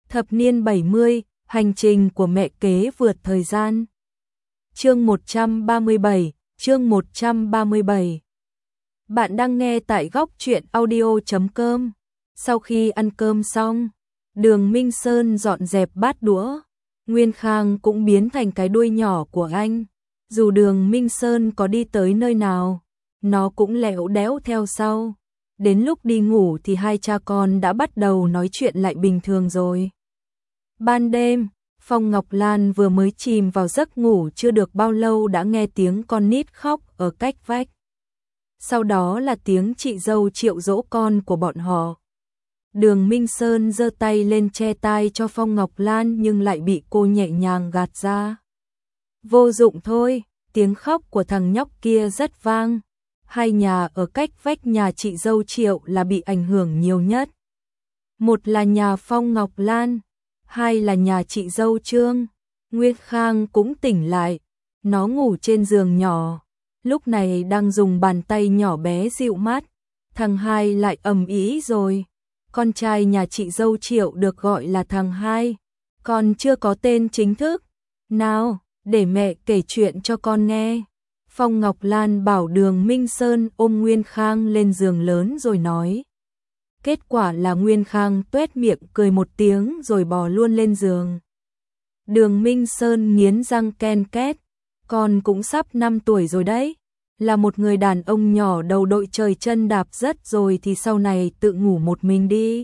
Thập niên 70, hành trình của mẹ kế vượt thời gian. Chương 137, chương 137. Bạn đang nghe tại góc truyện audio.com. Sau khi ăn cơm xong, Đường Minh Sơn dọn dẹp bát đũa. Nguyên Khang cũng biến thành cái đuôi nhỏ của anh. Dù Đường Minh Sơn có đi tới nơi nào, nó cũng lẹo đéo theo sau. Đến lúc đi ngủ thì hai cha con đã bắt đầu nói chuyện lại bình thường rồi. Ban đêm, Phong Ngọc Lan vừa mới chìm vào giấc ngủ chưa được bao lâu đã nghe tiếng con nít khóc ở cách vách. Sau đó là tiếng chị dâu Triệu dỗ con của bọn họ. Đường Minh Sơn giơ tay lên che tai cho Phong Ngọc Lan nhưng lại bị cô nhẹ nhàng gạt ra. Vô dụng thôi, tiếng khóc của thằng nhóc kia rất vang. Hai nhà ở cách vách nhà chị dâu Triệu là bị ảnh hưởng nhiều nhất. Một là nhà Phong Ngọc Lan, hai là nhà chị dâu Trương. Nguyên Khang cũng tỉnh lại, nó ngủ trên giường nhỏ, lúc này đang dùng bàn tay nhỏ bé dịu mát. Thằng hai lại ầm ĩ rồi. Con trai nhà chị dâu Triệu được gọi là thằng hai, còn chưa có tên chính thức. Nào, để mẹ kể chuyện cho con nghe. Phong Ngọc Lan bảo Đường Minh Sơn ôm Nguyên Khang lên giường lớn rồi nói. Kết quả là Nguyên Khang tuét miệng cười một tiếng rồi bò luôn lên giường. Đường Minh Sơn nghiến răng ken két. Con cũng sắp 5 tuổi rồi đấy. Là một người đàn ông nhỏ đầu đội trời chân đạp rất rồi thì sau này tự ngủ một mình đi.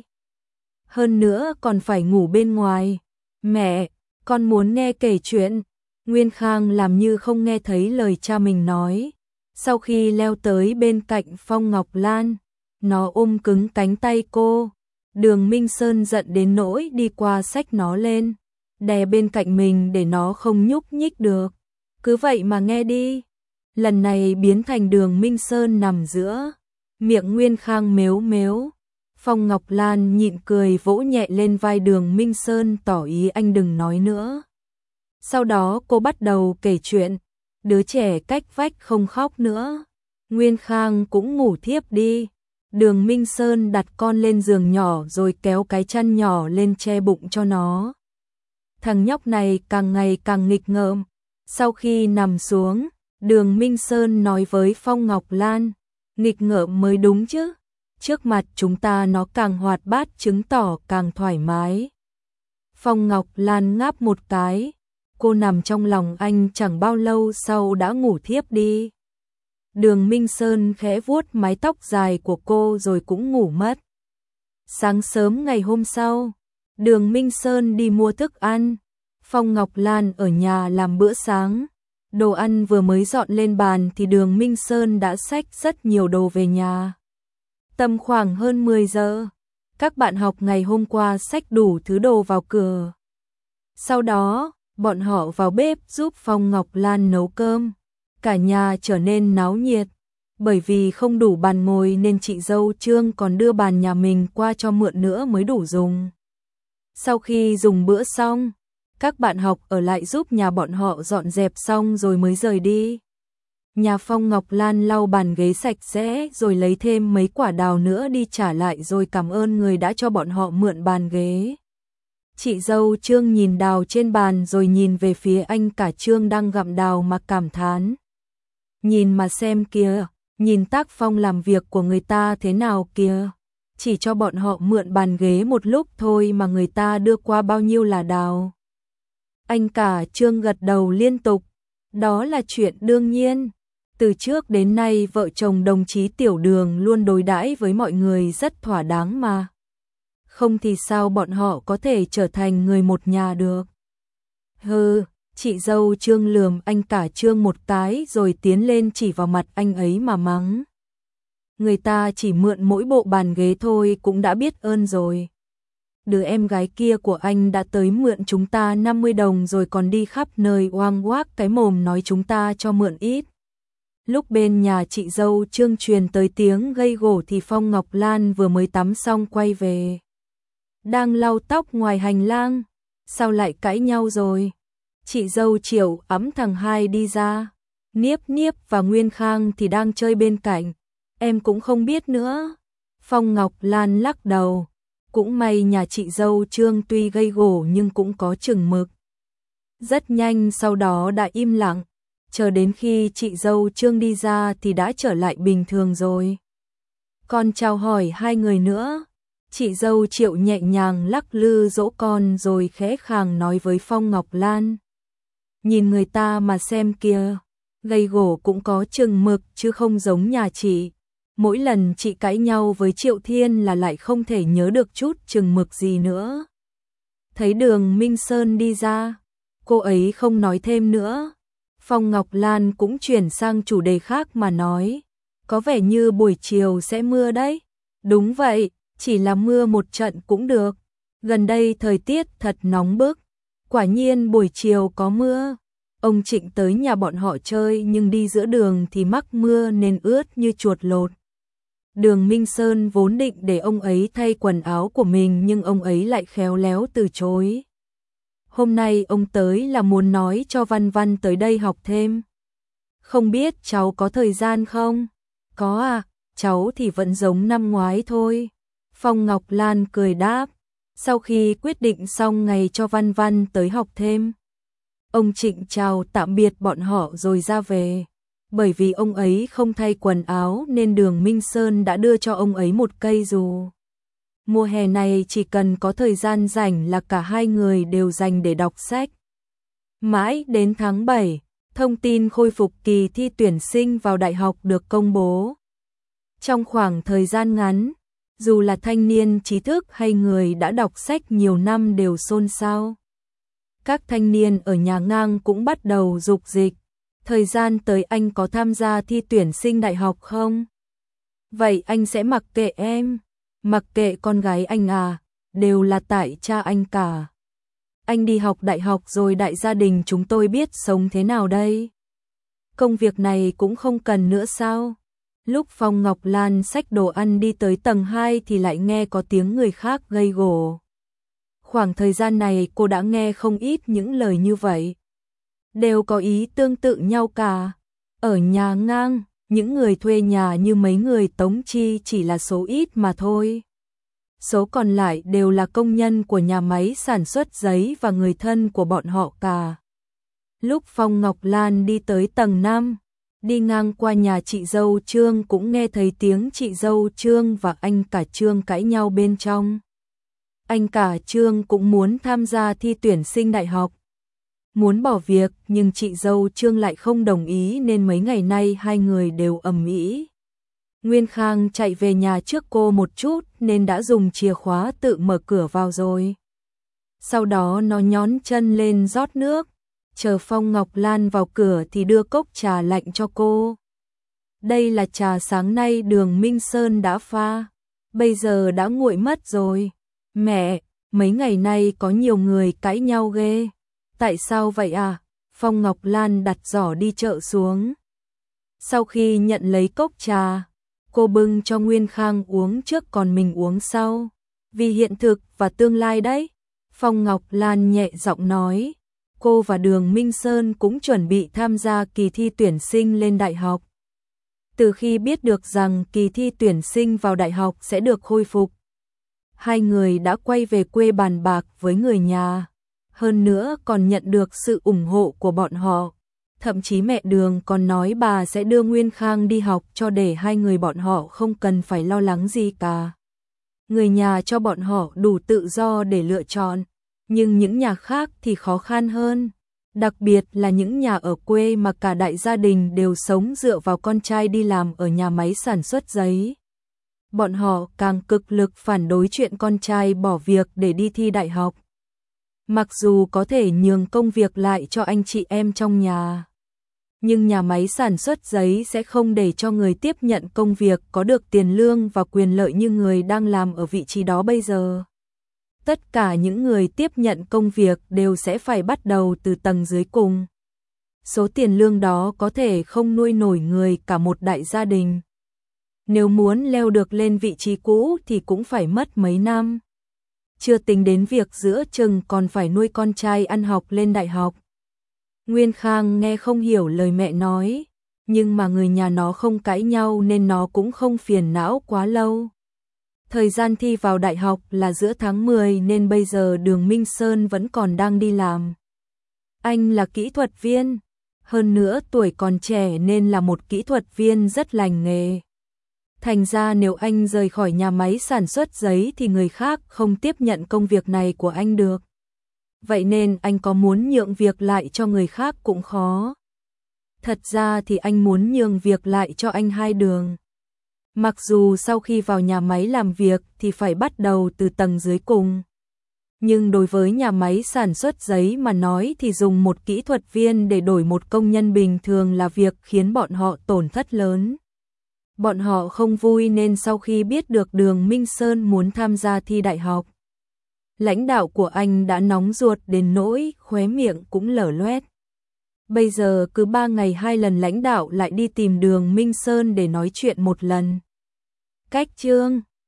Hơn nữa còn phải ngủ bên ngoài. Mẹ, con muốn nghe kể chuyện. Nguyên Khang làm như không nghe thấy lời cha mình nói. Sau khi leo tới bên cạnh Phong Ngọc Lan, nó ôm cứng cánh tay cô. Đường Minh Sơn giận đến nỗi đi qua xách nó lên, đè bên cạnh mình để nó không nhúc nhích được. Cứ vậy mà nghe đi. Lần này biến thành Đường Minh Sơn nằm giữa. Miệng Nguyên Khang mếu mếu. Phong Ngọc Lan nhịn cười vỗ nhẹ lên vai Đường Minh Sơn tỏ ý anh đừng nói nữa. Sau đó cô bắt đầu kể chuyện. Đứa trẻ cách vách không khóc nữa. Nguyên Khang cũng ngủ thiếp đi. Đường Minh Sơn đặt con lên giường nhỏ rồi kéo cái chăn nhỏ lên che bụng cho nó. Thằng nhóc này càng ngày càng nghịch ngợm. Sau khi nằm xuống, Đường Minh Sơn nói với Phong Ngọc Lan, nghịch ngợm mới đúng chứ. Trước mặt chúng ta nó càng hoạt bát chứng tỏ càng thoải mái. Phong Ngọc Lan ngáp một cái. Cô nằm trong lòng anh chẳng bao lâu sau đã ngủ thiếp đi. Đường Minh Sơn khẽ vuốt mái tóc dài của cô rồi cũng ngủ mất. Sáng sớm ngày hôm sau, Đường Minh Sơn đi mua thức ăn. Phong Ngọc Lan ở nhà làm bữa sáng. Đồ ăn vừa mới dọn lên bàn thì Đường Minh Sơn đã xách rất nhiều đồ về nhà. Tầm khoảng hơn 10 giờ, các bạn học ngày hôm qua xách đủ thứ đồ vào cửa. Sau đó, bọn họ vào bếp giúp Phong Ngọc Lan nấu cơm. Cả nhà trở nên náo nhiệt. Bởi vì không đủ bàn ngồi nên chị dâu Trương còn đưa bàn nhà mình qua cho mượn nữa mới đủ dùng. Sau khi dùng bữa xong, các bạn học ở lại giúp nhà bọn họ dọn dẹp xong rồi mới rời đi. Nhà Phong Ngọc Lan lau bàn ghế sạch sẽ rồi lấy thêm mấy quả đào nữa đi trả lại rồi cảm ơn người đã cho bọn họ mượn bàn ghế. Chị dâu Trương nhìn đào trên bàn rồi nhìn về phía anh cả Trương đang gặm đào mà cảm thán. Nhìn mà xem kìa, nhìn tác phong làm việc của người ta thế nào kìa. Chỉ cho bọn họ mượn bàn ghế một lúc thôi mà người ta đưa qua bao nhiêu là đào. Anh cả Trương gật đầu liên tục. Đó là chuyện đương nhiên. Từ trước đến nay vợ chồng đồng chí Tiểu Đường luôn đối đãi với mọi người rất thỏa đáng mà. Không thì sao bọn họ có thể trở thành người một nhà được. Hừ, chị dâu Trương lườm anh cả Trương một cái rồi tiến lên chỉ vào mặt anh ấy mà mắng. Người ta chỉ mượn mỗi bộ bàn ghế thôi cũng đã biết ơn rồi. Đứa em gái kia của anh đã tới mượn chúng ta 50 đồng rồi còn đi khắp nơi oang oác cái mồm nói chúng ta cho mượn ít. Lúc bên nhà chị dâu Trương truyền tới tiếng gây gổ thì Phong Ngọc Lan vừa mới tắm xong quay về. Đang lau tóc ngoài hành lang. Sao lại cãi nhau rồi? Chị dâu Triệu ẵm thằng hai đi ra. Niếp Niếp và Nguyên Khang thì đang chơi bên cạnh. Em cũng không biết nữa. Phong Ngọc Lan lắc đầu. Cũng may nhà chị dâu Trương tuy gây gổ nhưng cũng có chừng mực. Rất nhanh sau đó đã im lặng, chờ đến khi chị dâu Trương đi ra thì đã trở lại bình thường rồi. Con chào hỏi hai người nữa. Chị dâu Triệu nhẹ nhàng lắc lư dỗ con rồi khẽ khàng nói với Phong Ngọc Lan. Nhìn người ta mà xem kìa, gây gổ cũng có chừng mực chứ không giống nhà chị. Mỗi lần chị cãi nhau với Triệu Thiên là lại không thể nhớ được chút chừng mực gì nữa. Thấy Đường Minh Sơn đi ra, cô ấy không nói thêm nữa. Phong Ngọc Lan cũng chuyển sang chủ đề khác mà nói. Có vẻ như buổi chiều sẽ mưa đấy. Đúng vậy, chỉ là mưa một trận cũng được. Gần đây thời tiết thật nóng bức. Quả nhiên buổi chiều có mưa. Ông Trịnh tới nhà bọn họ chơi nhưng đi giữa đường thì mắc mưa nên ướt như chuột lột. Đường Minh Sơn vốn định để ông ấy thay quần áo của mình nhưng ông ấy lại khéo léo từ chối. Hôm nay ông tới là muốn nói cho Văn Văn tới đây học thêm. Không biết cháu có thời gian không? Có à, cháu thì vẫn giống năm ngoái thôi. Phong Ngọc Lan cười đáp. Sau khi quyết định xong ngày cho Văn Văn tới học thêm, ông Trịnh chào tạm biệt bọn họ rồi ra về. Bởi vì ông ấy không thay quần áo nên Đường Minh Sơn đã đưa cho ông ấy một cây dù. Mùa hè này chỉ cần có thời gian rảnh là cả hai người đều dành để đọc sách. Mãi đến tháng 7, thông tin khôi phục kỳ thi tuyển sinh vào đại học được công bố. Trong khoảng thời gian ngắn, dù là thanh niên trí thức hay người đã đọc sách nhiều năm đều xôn xao. Các thanh niên ở nhà ngang cũng bắt đầu dục dịch. Thời gian tới anh có tham gia thi tuyển sinh đại học không? Vậy anh sẽ mặc kệ em, mặc kệ con gái anh à, đều là tại cha anh cả. Anh đi học đại học rồi đại gia đình chúng tôi biết sống thế nào đây? Công việc này cũng không cần nữa sao? Lúc Phong Ngọc Lan xách đồ ăn đi tới tầng 2 thì lại nghe có tiếng người khác gây gổ. Khoảng thời gian này cô đã nghe không ít những lời như vậy. Đều có ý tương tự nhau cả. Ở nhà ngang, những người thuê nhà như mấy người Tống Chi chỉ là số ít mà thôi. Số còn lại đều là công nhân của nhà máy sản xuất giấy và người thân của bọn họ cả. Lúc Phong Ngọc Lan đi tới tầng 5, đi ngang qua nhà chị dâu Trương cũng nghe thấy tiếng chị dâu Trương và anh cả Trương cãi nhau bên trong. Anh cả Trương cũng muốn tham gia thi tuyển sinh đại học. Muốn bỏ việc nhưng chị dâu Trương lại không đồng ý nên mấy ngày nay hai người đều ầm ĩ. Nguyên Khang chạy về nhà trước cô một chút nên đã dùng chìa khóa tự mở cửa vào rồi. Sau đó nó nhón chân lên rót nước, chờ Phong Ngọc Lan vào cửa thì đưa cốc trà lạnh cho cô. Đây là trà sáng nay Đường Minh Sơn đã pha, bây giờ đã nguội mất rồi. Mẹ, mấy ngày nay có nhiều người cãi nhau ghê. Tại sao vậy à? Phong Ngọc Lan đặt giỏ đi chợ xuống. Sau khi nhận lấy cốc trà, cô bưng cho Nguyên Khang uống trước còn mình uống sau. Vì hiện thực và tương lai đấy. Phong Ngọc Lan nhẹ giọng nói. Cô và Đường Minh Sơn cũng chuẩn bị tham gia kỳ thi tuyển sinh lên đại học. Từ khi biết được rằng kỳ thi tuyển sinh vào đại học sẽ được khôi phục, hai người đã quay về quê bàn bạc với người nhà. Hơn nữa còn nhận được sự ủng hộ của bọn họ. Thậm chí mẹ Đường còn nói bà sẽ đưa Nguyên Khang đi học cho để hai người bọn họ không cần phải lo lắng gì cả. Người nhà cho bọn họ đủ tự do để lựa chọn, nhưng những nhà khác thì khó khăn hơn. Đặc biệt là những nhà ở quê mà cả đại gia đình đều sống dựa vào con trai đi làm ở nhà máy sản xuất giấy. Bọn họ càng cực lực phản đối chuyện con trai bỏ việc để đi thi đại học. Mặc dù có thể nhường công việc lại cho anh chị em trong nhà, nhưng nhà máy sản xuất giấy sẽ không để cho người tiếp nhận công việc có được tiền lương và quyền lợi như người đang làm ở vị trí đó bây giờ. Tất cả những người tiếp nhận công việc đều sẽ phải bắt đầu từ tầng dưới cùng. Số tiền lương đó có thể không nuôi nổi người cả một đại gia đình. Nếu muốn leo được lên vị trí cũ thì cũng phải mất mấy năm. Chưa tính đến việc giữa chừng còn phải nuôi con trai ăn học lên đại học. Nguyên Khang nghe không hiểu lời mẹ nói, nhưng mà người nhà nó không cãi nhau nên nó cũng không phiền não quá lâu. Thời gian thi vào đại học là giữa tháng 10 nên bây giờ Đường Minh Sơn vẫn còn đang đi làm. Anh là kỹ thuật viên, hơn nữa tuổi còn trẻ nên là một kỹ thuật viên rất lành nghề. Thành ra nếu anh rời khỏi nhà máy sản xuất giấy thì người khác không tiếp nhận công việc này của anh được. Vậy nên anh có muốn nhượng việc lại cho người khác cũng khó. Thật ra thì anh muốn nhường việc lại cho anh Hai Đường. Mặc dù sau khi vào nhà máy làm việc thì phải bắt đầu từ tầng dưới cùng. Nhưng đối với nhà máy sản xuất giấy mà nói thì dùng một kỹ thuật viên để đổi một công nhân bình thường là việc khiến bọn họ tổn thất lớn. Bọn họ không vui nên sau khi biết được Đường Minh Sơn muốn tham gia thi đại học, lãnh đạo của anh đã nóng ruột đến nỗi khóe miệng cũng lở loét. Bây giờ cứ 3 ngày 2 lần lãnh đạo lại đi tìm Đường Minh Sơn để nói chuyện một lần. Cách chương